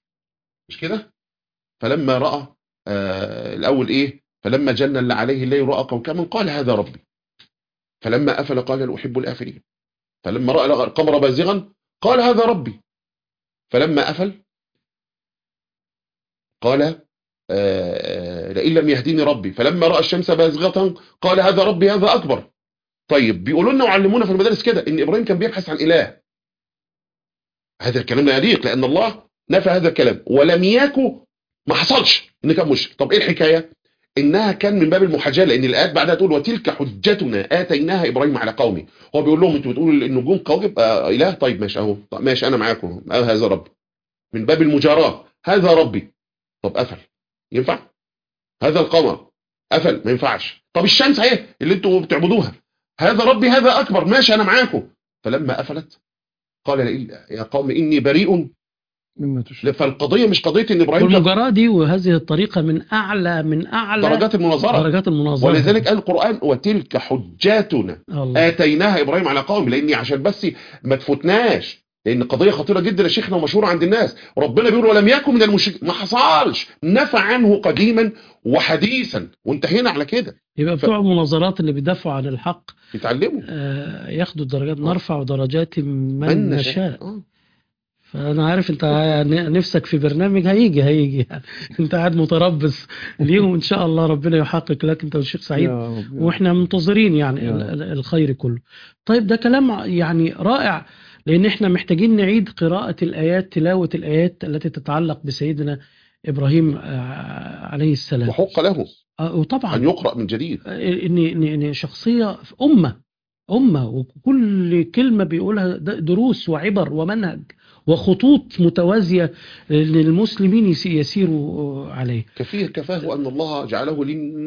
مش كده؟ فلما رأى آه الأول إيه؟ فلما جن عليه الليل رأى كوكبا قال هذا ربي، فلما أفل قال لا أحب الآفلين، فلما رأى القمر بازغا قال هذا ربي، فلما أفل قال آه، لئن لم يهديني ربي فلما رأى الشمس بازغة قال هذا ربي هذا أكبر. طيب بيقولوا لنا وعلمونا في المدارس كده إن إبراهيم كان بيبحث عن إله. هذا الكلام لا يليق، لأن الله نفى هذا الكلام ولم يكن، ما حصلش إن كان مشرك. طب إيه الحكاية؟ إنها كان من باب المحاجاة، لأن الآيات بعدها تقول وتلك حجتنا آتيناها إبراهيم على قومه. هو بيقول لهم أنتوا بتقولوا النجوم كواكب آه إله، طيب ماشي أهو، طب ماشي أنا معاكم، آه هذا ربي، من باب المجاراة، هذا ربي. طب قفل، ينفع؟ هذا القمر قفل، ما ينفعش. طب الشمس اهي اللي انتوا بتعبدوها، هذا ربي هذا اكبر، ماشي انا معاكم. فلما قفلت قال يا قوم اني بريء مما تشركون. فالقضيه مش قضيه ان ابراهيم كان والمجاراة دي وهذه الطريقة من أعلى من أعلى درجات المناظره، درجات المناظرة. ولذلك قال القران وتلك حجاتنا الله. اتيناها ابراهيم على قوم، لاني عشان بس ما تفوتناش، لان قضيه خطيره جدا يا شيخنا ومشهوره عند الناس. ربنا بيقول ولم يكن من المشركين، ما حصلش، نفى عنه قديما وحديثا وانتهينا على كده. يبقى ف- بتوع المناظرات اللي بيدافعوا عن الحق يتعلموا آه، ياخدوا الدرجات. آه. نرفع درجات من, من نشاء. نشاء آه. فأنا عارف أنت نفسك في برنامج هيجي هيجي يعني. أنت قاعد متربص ليهم، إن شاء الله ربنا يحقق لك أنت والشيخ سعيد، يا رب يا رب. وإحنا منتظرين يعني يا ال- رب. ال- الخير كله. طيب ده كلام يعني رائع، لأن إحنا محتاجين نعيد قراءة الآيات، تلاوة الآيات التي تتعلق بسيدنا إبراهيم آه، عليه السلام. وحق له آه، وطبعا أن يقرأ من جديد. ان ان إن شخصيه أمة أمة وكل كلمة بيقولها د- دروس وعبر ومنهج وخطوط متوازية للمسلمين يس- يسيروا عليه. كفيه كفاه أن الله جعله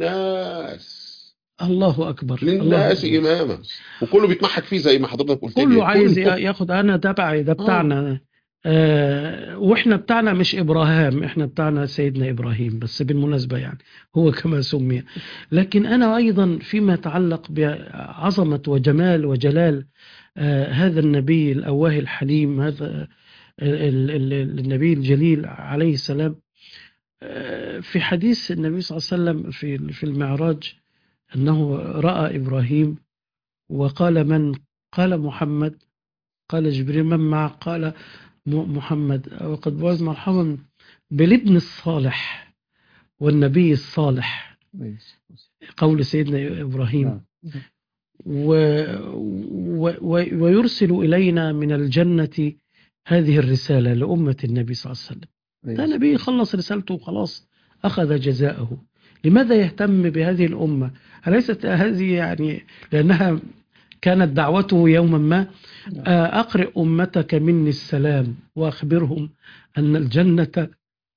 للناس الله أكبر. الله للناس أكبر. إماما، وكله بيتمحك فيه زي ما حضرتك قلت لي. كله عايز كله. ياخد أنا تبعي، ده آه. بتاعنا. آه وإحنا بتاعنا مش إبراهام، إحنا بتاعنا سيدنا إبراهيم، بس بالمناسبة يعني هو كما سمي. لكن أنا أيضا فيما يتعلق بعظمة وجمال وجلال آه هذا النبي الأواه الحليم، هذا ال- ال- ال- النبي الجليل عليه السلام. آه في حديث النبي صلى الله عليه وسلم في في المعراج أنه رأى إبراهيم وقال من؟ قال محمد. قال جبريل من معه؟ قال م- محمد. وقد بعث مرحبا بالابن الصالح والنبي الصالح، قول سيدنا إبراهيم. نعم. و و و ويرسل إلينا من الجنة هذه الرسالة لأمة النبي صلى الله عليه وسلم. ده نبي خلص رسالته وخلاص أخذ جزاءه. لماذا يهتم بهذه الأمة؟ أليست هذه يعني لأنها كانت دعوته يوما ما آه، أقرئ أمتك مني السلام وأخبرهم أن الجنة،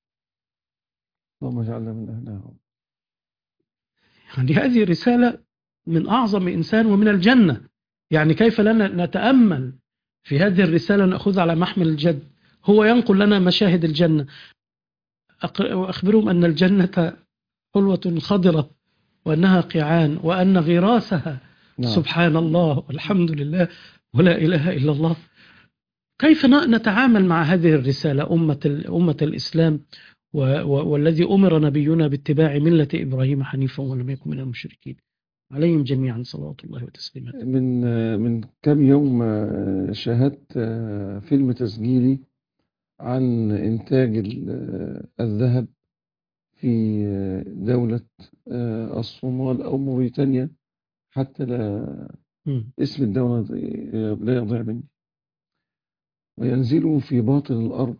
اللهم اجعلنا من أهلها. يعني هذه رسالة من أعظم إنسان ومن الجنة. يعني كيف لنا نتأمل في هذه الرسالة نأخذ على محمل الجد؟ هو ينقل لنا مشاهد الجنة. أقرئ وأخبرهم أن الجنة حلوة خضرة وأنها قيعان وأن غراسها نعم. سبحان الله والحمد لله ولا إله إلا الله. كيف ن- نتعامل مع هذه الرسالة أمة, ال- أمة الإسلام و و والذي أمر نبينا باتباع ملة إبراهيم حنيفا ولم يكن من المشركين، عليهم جميعا صلوات الله وتسليماته. من من كم يوم آه، شاهدت آه، فيلم تسجيلي عن إنتاج ال- آه، الذهب في آه، دولة آه، الصومال أو موريتانيا، حتى لا مم. اسم الدولة لا يضيع مني. وينزلوا في باطن الأرض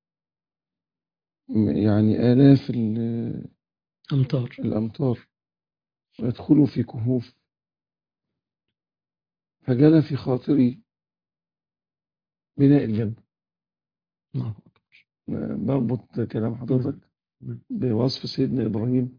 يعني آلاف ال- أمطار. الأمتار، ويدخلوا في كهوف. فجال في خاطري بناء الجنة. الله بربط كلام حضرتك مم. بوصف سيدنا إبراهيم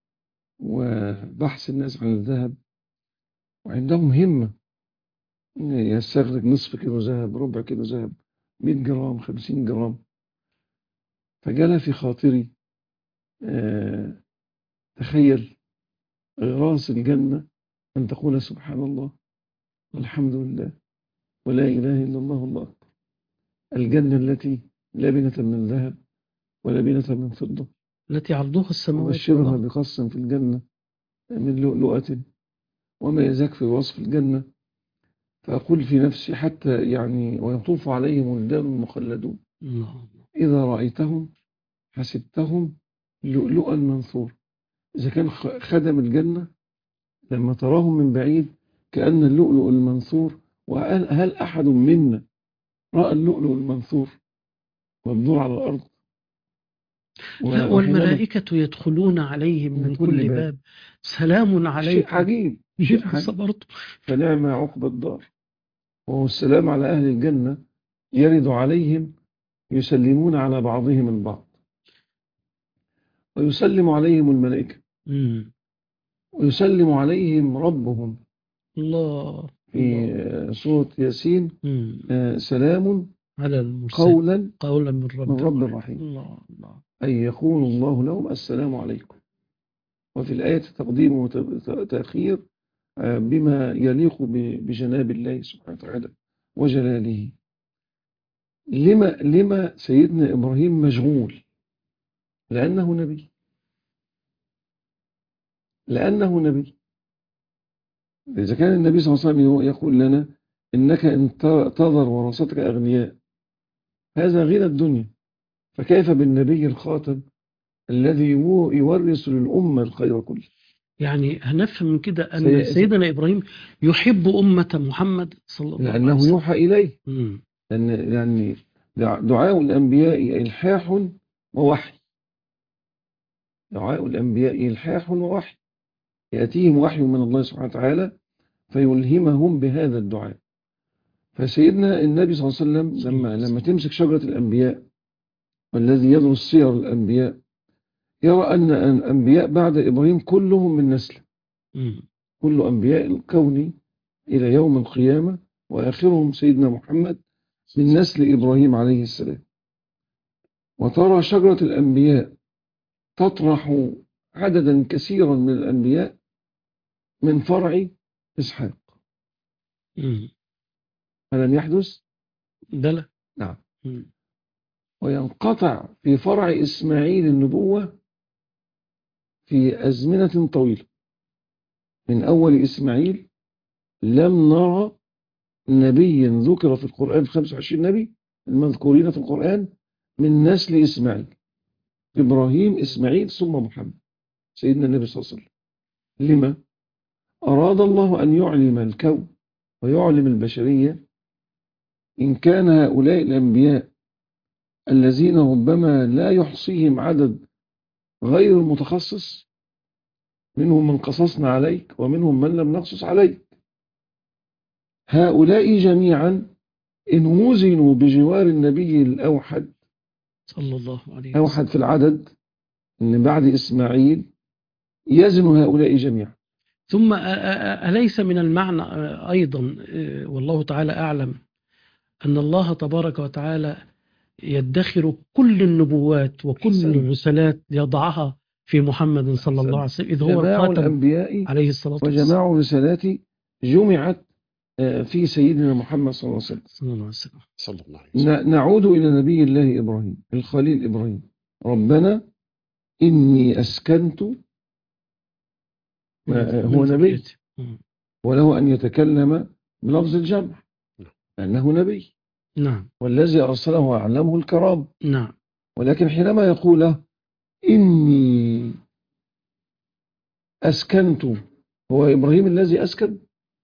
وبحث الناس عن الذهب، وعندهم همة يستغرق نصف كيلو ذهب، ربع كيلو ذهب، مئة جرام، خمسين جرام. فجال في خاطري آه تخيل غراس الجنة أن تقول سبحان الله والحمد لله ولا إله إلا الله والله أكبر. الجنة التي لا بنة من ذهب ولا بنة من فضة، التي عرضها السماوات وبشرها والأرض. بقص في الجنة من لؤلؤة وما يزاك في وصف الجنة. فأقول في نفسي حتى يعني ويطوف عليهم ولدان مخلدون الله. إذا رأيتهم حسبتهم لؤلؤا منثور. إذا كان خدم الجنة لما تراهم من بعيد كأن اللؤلؤ المنثور، وهل هل أحد منا رأى اللؤلؤ المنثور مبذور على الأرض؟ لا، والملائكة يدخلون عليهم من كل باب سلام عليكم. شيء عجيب، شيء عجيب. فنعم عقبى الدار، وهو السلام على أهل الجنة يرد عليهم يسلمون على بعضهم البعض، ويسلم عليهم الملائكة مم. ويسلم عليهم ربهم. الله في سورة ياسين آه سلام على المرسل قولا قولا من رب, من رب الرحيم. الله الله. أي يقول الله لهم السلام عليكم. وفي الآية تقديم وتأخير آه بما يليق بجناب الله سبحانه وتعالى وجلاله. لما لما سيدنا إبراهيم مشغول؟ لأنه نبي، لأنه نبي. إذا كان النبي صلى الله عليه وسلم يقول لنا إنك إن تذر ورثتك أغنياء هذا غنى الدنيا، فكيف بالنبي الخاتم الذي يورث للأمة الخير كله؟ يعني هنفهم من كده أن سيدنا إبراهيم يحب أمة محمد صلى الله عليه وسلم لأنه يوحى إليه. مم. لأن يعني دعاء الأنبياء إلحاح ووحي. دعاء الأنبياء إلحاح ووحي، يأتيهم وحي من الله سبحانه وتعالى فيلهمهم بهذا الدعاء. فسيدنا النبي صلى الله عليه وسلم لما لما تمسك شجرة الأنبياء والذي يدرس سير الأنبياء يرى أن الأنبياء بعد إبراهيم كلهم من نسله، كل أنبياء الكون إلى يوم القيامة، وآخرهم سيدنا محمد من نسل إبراهيم عليه السلام. وترى شجرة الأنبياء تطرح عددا كثيرا من الأنبياء من فرع إسحاق. ألم يحدث؟ بلى. نعم. وينقطع في فرع إسماعيل النبوة في أزمنة طويلة. من أول إسماعيل لم نرى نبيا ذكر في القرآن، خمسة وعشرين نبي المذكورين في القرآن من نسل إسماعيل، إبراهيم إسماعيل ثم محمد سيدنا النبي صلى الله عليه وسلم. لما؟ أراد الله أن يعلم الكون ويعلم البشرية إن كان هؤلاء الأنبياء الذين ربما لا يحصيهم عدد غير المتخصص، منهم من قصصنا عليك ومنهم من لم نقصص عليك، هؤلاء جميعا إن وزنوا بجوار النبي الأوحد صلى الله عليه وسلم أوحد في العدد إن بعد إسماعيل يزن هؤلاء جميعا. ثم أليس من المعنى أيضا والله تعالى أعلم أن الله تبارك وتعالى يدخر كل النبوات وكل الرسالات يضعها في محمد صلى الله عليه وسلم إذ هو الخاتم الأنبياء عليه الصلاة والسلام، وجماع الرسالات جمعت في سيدنا محمد صلى الله عليه وسلم. صلى الله عليه وسلم. صلى الله عليه وسلم. نعود إلى نبي الله إبراهيم الخليل إبراهيم. ربنا إني أسكنت، هو نبي وله أن يتكلم بلفظ الجمع لأنه نبي. نعم. والذي أرسله أعلمه الكرام. نعم. ولكن حينما يقول إني أسكنت، هو إبراهيم الذي أسكن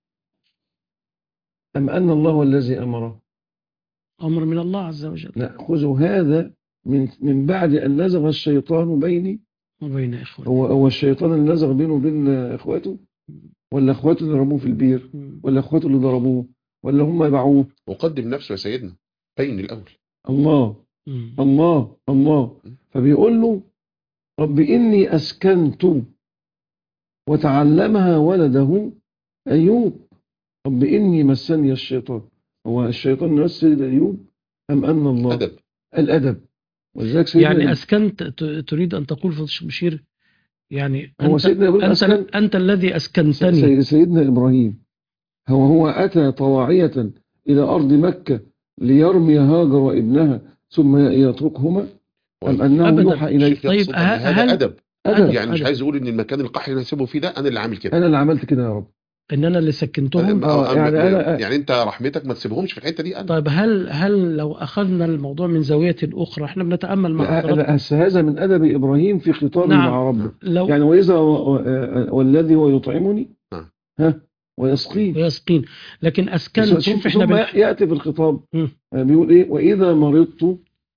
أم أن الله هو الذي أمره؟ أمر من الله عز وجل. نأخذ هذا من من بعد أن نزغ الشيطان بيني وبين إخوته. هو هو الشيطان اللي نزغ بينه وبين إخواته، ولا إخواته اللي رموه في البير، ولا إخواته اللي ضربوه، ولا هم يبعوه؟ وقدم نفسه يا سيدنا بين الأول. الله الله الله. فبيقول له رب إني أسكنت، وتعلمها ولده أيوب. رب إني مسني الشيطان، هو الشيطان يمثل أيوب أم أن الله؟ أدب. الأدب. يعني أسكنت تريد أن تقول في بشير يعني هو أنت, سيدنا أنت, أسكن أنت الذي أسكنتني. سيدنا إبراهيم هو هو أتى طواعية إلى أرض مكة ليرمي هاجر وابنها ثم يتركهما، أم أنه يوحى إليه؟ طيب هذا أدب. أدب. يعني مش عايز يقول إن المكان القحر اللي هسيبه فيه ده أنا اللي عامل كده، أنا اللي عملت كده يا رب. ان انا اللي سكنتهم. آه، يعني أنا- يعني انت رحمتك ما تسيبهمش في الحته دي. انا طيب هل هل لو اخذنا الموضوع من زاوية اخرى، احنا بنتأمل مع لا، حضرتك. لا، هس- هذا من أدب إبراهيم في خطابه نعم. مع ربه. لو يعني وإذا و- و- والذي هو يطعمني نعم. ها ويسقين. يسقين، لكن اسكنت، ثم شوف احنا ثم بنح... يأتي في الخطاب مم. بيقول إيه وإذا مرضت.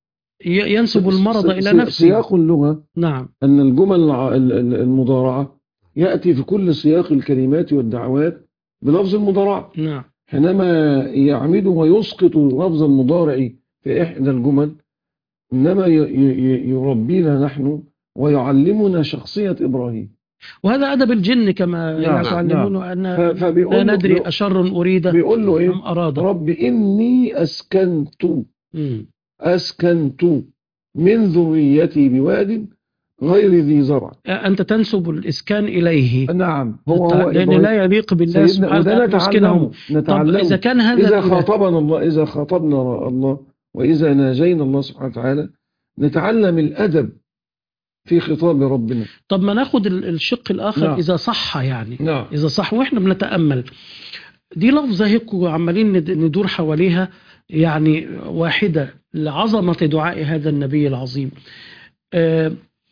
ي- ينسب س- المرض س- الى س- نفسه. سياق اللغة نعم. أن الجمل الع- ال- ال- المضارعة يأتي في كل سياق الكلمات والدعوات بلفظ المضارعة. نعم. حينما يعمد ويسقط لفظ المضارع في إحدى الجمل، إنما ي- ي- يربينا نحن ويعلمنا شخصية إبراهيم. وهذا أدب الجن كما نعم، تعلمون أن ف- فبيقول لا له- ندري بيقول- أشر أريد بيقول له أم إيه أراد. رب إني أسكنت مم. أسكنت من ذريتي بواد غير ذي زرع. أنت تنسب الإسكان إليه. نعم، هو هو لأن إبراهيم. لا يليق بالله سيدنا سبحانه وده وتعالى يسكنهم. نتعلمه طب إذا نتعلمه كان هذا إذا الإله- خاطبنا الله إذا خاطبنا الله وإذا ناجينا الله سبحانه وتعالى نتعلم الأدب في خطاب ربنا. طب ما ناخد ال- الشق الآخر. نعم. إذا صح يعني نعم. إذا صح وإحنا بنتأمل دي لفظة هيك وعمالين ند- ندور حواليها، يعني واحدة لعظمة دعاء هذا النبي العظيم. آه،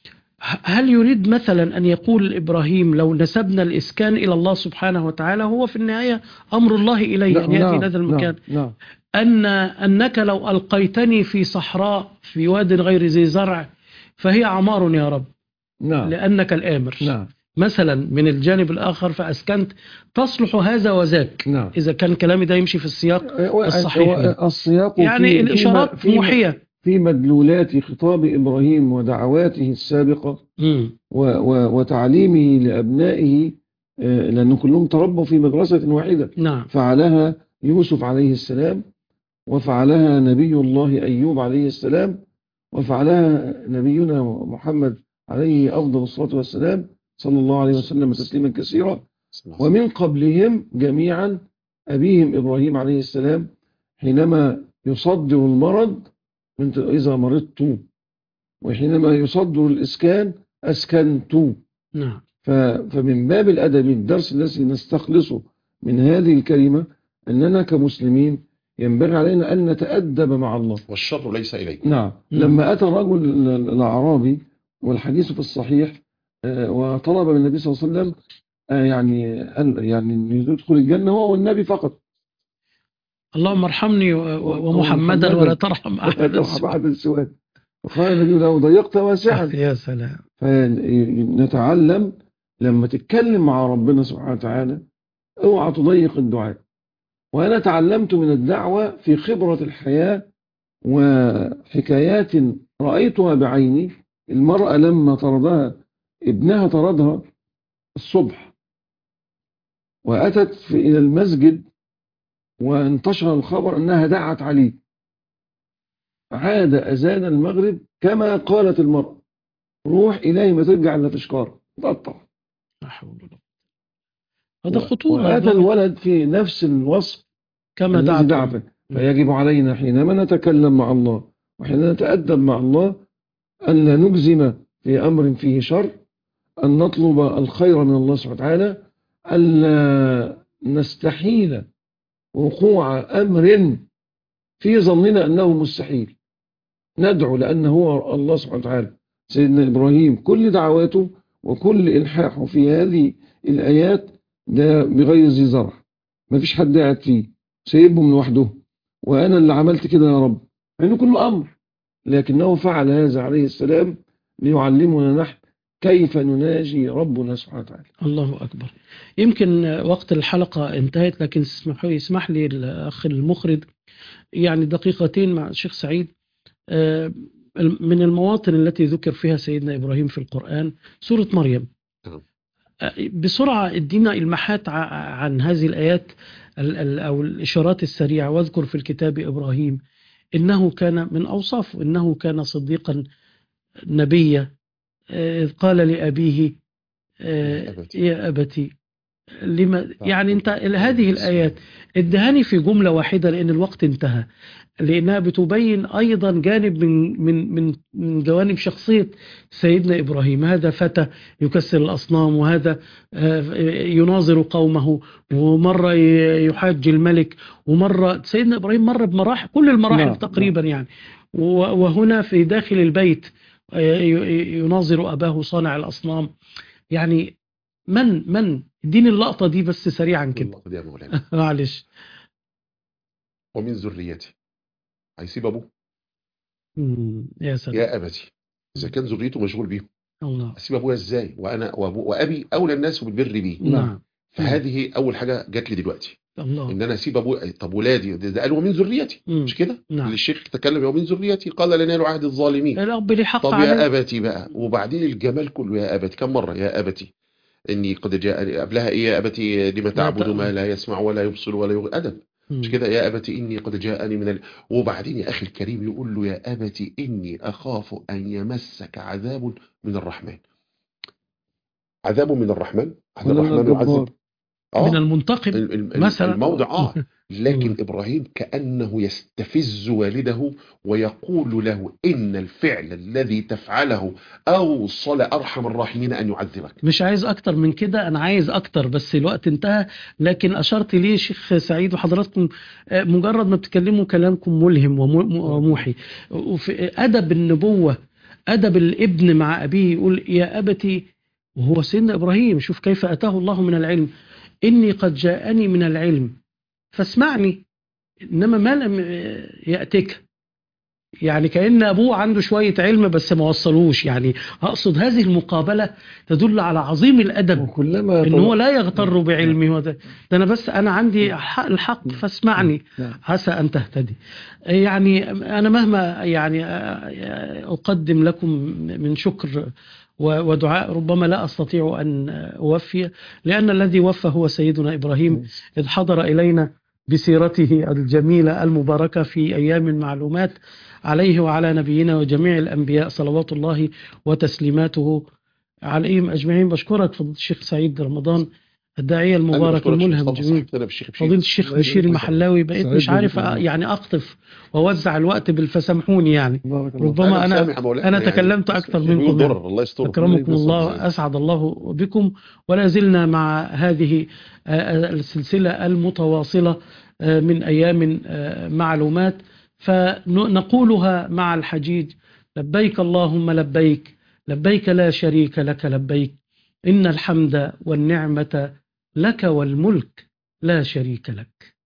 هل يريد مثلا أن يقول إبراهيم لو نسبنا الإسكان إلى الله سبحانه وتعالى هو في النهاية أمر الله إليه أن يأتي نعم. هذا المكان، نعم. نعم. أن أنك لو ألقيتني في صحراء في واد غير ذي زرع فهي عمار يا رب نعم. لأنك الآمر. نعم. مثلا من الجانب الآخر فأسكنت تصلح هذا وذاك. نعم. إذا كان كلامي ده يمشي في السياق الصحيح يعني. السياق يعني في الإشارات في موحية في مدلولات خطاب إبراهيم ودعواته السابقة مم. و و وتعليمه لأبنائه، آه، لأنه كلهم تربوا في مدرسة واحدة نعم. فعلها يوسف عليه السلام، وفعلها نبي الله أيوب عليه السلام، وفعلها نبينا محمد عليه أفضل الصلاة والسلام صلى الله عليه وسلم تسليما كثيرا. ومن قبلهم جميعا أبيهم إبراهيم عليه السلام حينما يصدر المرض من إذا مرضت، وحينما يصدر الإسكان أسكنت. نعم. فمن باب الأدب الدرس الذي نستخلصه من هذه الكلمة أننا كمسلمين ينبغي علينا أن نتأدب مع الله، والشر ليس إليك. نعم. لما أتى الرجل الأعرابي والحديث في الصحيح آه، وطلب من النبي صلى الله عليه وسلم آه، يعني قال يعني يدخل الجنة هو والنبي فقط. اللهم ارحمني و- ومحمدا ولا ترحم ترحم أحد. أحد سواك. وقال النبي لو ضيقت واسعا. يا سلام. فنتعلم لما تتكلم مع ربنا سبحانه وتعالى اوعى تضيق الدعاء. وأنا تعلمت من الدعوة في خبرة الحياة وحكايات رأيتها بعيني. المرأة لما طردها ابنها طردها الصبح وأتت في إلى المسجد وانتشر الخبر أنها دعت عليه، عاد أذان المغرب كما قالت المرأة روح إلهي ما ترجع إلا تشكار تقطع. لا حول ولا قوة. هذا خطورة. وأتى الولد في نفس الوصف كما الذي دعا دعت. فيه. فيجب علينا حينما نتكلم مع الله وحينما نتأدب مع الله أن لا نجزم في أمر فيه شر، أن نطلب الخير من الله سبحانه وتعالى، أن لا نستحيل وقوع أمر في ظننا أنه مستحيل، ندعو لأنه هو الله سبحانه وتعالى. سيدنا إبراهيم كل دعواته وكل إلحاحه في هذه الآيات ده بغير ذي زرع، ما فيش حد قاعد فيه سيبهم لوحده وأنا اللي عملت كده يا رب، يعني كل أمر، لكنه فعل هذا عليه السلام ليعلمنا نحن كيف نناجي ربنا سبحانه وتعالى. الله أكبر. يمكن وقت الحلقة انتهت، لكن يسمح لي الأخ المخرج يعني دقيقتين مع الشيخ سعيد. من المواطن التي ذكر فيها سيدنا إبراهيم في القرآن سورة مريم. بسرعة ادينا المحات عن هذه الآيات أو الإشارات السريعة. واذكر في الكتاب إبراهيم إنه كان من أوصافه إنه كان صديقا نبيا، إذ قال لأبيه يا أبتي لما يعني أنت هذه الآيات ادهاني في جملة واحدة لأن الوقت انتهى، لأنها بتبين أيضا جانب من من من من جوانب شخصية سيدنا إبراهيم. هذا فتى يكسر الأصنام، وهذا يناظر قومه، ومرة يحاج الملك، ومرة سيدنا إبراهيم مر بمراحل، كل المراحل نعم، تقريبا يعني. وهنا في داخل البيت يناظر أباه صانع الأصنام. يعني من من اديني اللقطة دي بس سريعا كده. اللقطة دي يا مولانا. معلش. ومن ذريتي، هيسيب ابوه؟ مم، يا سلام. يا ابتي، اذا كان ذريته مشغول بيهم، الله. اسيب ابويا ازاي وانا وأبو وابي اولى الناس بالبر بيه؟ نعم. فهذه اول حاجه جات لي دلوقتي، الله. ان انا اسيب ابويا. طب ولادي ده, ده قال ومن ذريتي، مم. مش كده؟ نعم. اللي الشيخ تكلم ومن ذريتي قال لا ينال عهد الظالمين. الأب ليه حق طب عليه. يا ابتي بقى، وبعدين الجمال كله يا ابتي، كم مره يا ابتي اني قد جاءني، قبلها ايه يا ابتي لما تعبد ما لا يسمع ولا يبصر ولا يغني، ادب مش كده؟ يا ابتي اني قد جاءني من ال... وبعدين يا اخي الكريم يقول له يا ابتي اني اخاف ان يمسك عذاب من الرحمن. عذاب من الرحمن، هل ولا من الرحمن يعذب؟ الجبار. من اه المنتقم ال- ال- ال- مثلا. الموضع اه لكن مم. ابراهيم كانه يستفز والده ويقول له ان الفعل الذي تفعله اوصل ارحم الراحمين ان يعذبك. مش عايز أكتر من كده، أنا عايز أكتر بس الوقت انتهى. لكن أشرت ليه شيخ سعيد وحضراتكم، آه، مجرد ما بتكلموا كلامكم ملهم ومو- وموحي. وفي أدب النبوة، أدب الابن مع أبيه، يقول يا أبتي، وهو سيدنا إبراهيم شوف كيف أتاه الله من العلم، إني قد جاءني من العلم فاسمعني، إنما ما لم يأتك. يعني كأن أبوه عنده شوية علم بس ما وصلوش. يعني أقصد هذه المقابلة تدل على عظيم الأدب، وكلما إن هو طل- لا يغتر بعلمه. وده ده أنا بس أنا عندي حق- الحق فاسمعني نعم. عسى أن تهتدي. يعني أنا مهما يعني أقدم لكم من شكر و- ودعاء ربما لا أستطيع أن أوفي، لأن الذي وفى هو سيدنا إبراهيم، إذ حضر إلينا بسيرته الجميلة المباركة في أيام معلومات، عليه وعلى نبينا وجميع الأنبياء صلوات الله وتسليماته عليهم أجمعين. بشكرك فضيلة الشيخ سعيد رمضان، الداعية انا المبارك بشكرك شيخ الملهم مصطفى، جميل. صاحبتنا بالشيخ بشير. فضيلة الشيخ الله بشير يبارك فيك. المحلاوي، بقيت سعيد مش عارف بك والله. يعني أقطف وأوزع الوقت بال- فسامحوني يعني. بارك الله. ربما انا أنا مسامح يا مولانا، أنا يعني تكلمت أكثر الشيخ منكم بيقول يعني. ضرر، الله يستر. أكرمكم الله الله، يبارك. أسعد الله بكم. ولا زلنا مع هذه آه، السلسلة المتواصلة آه، من أيام آه، معلومات، فنقولها مع الحجيج: لبيك اللهم لبيك، لبيك لا شريك لك لبيك، إن الحمد والنعمة لك والملك لا شريك لك.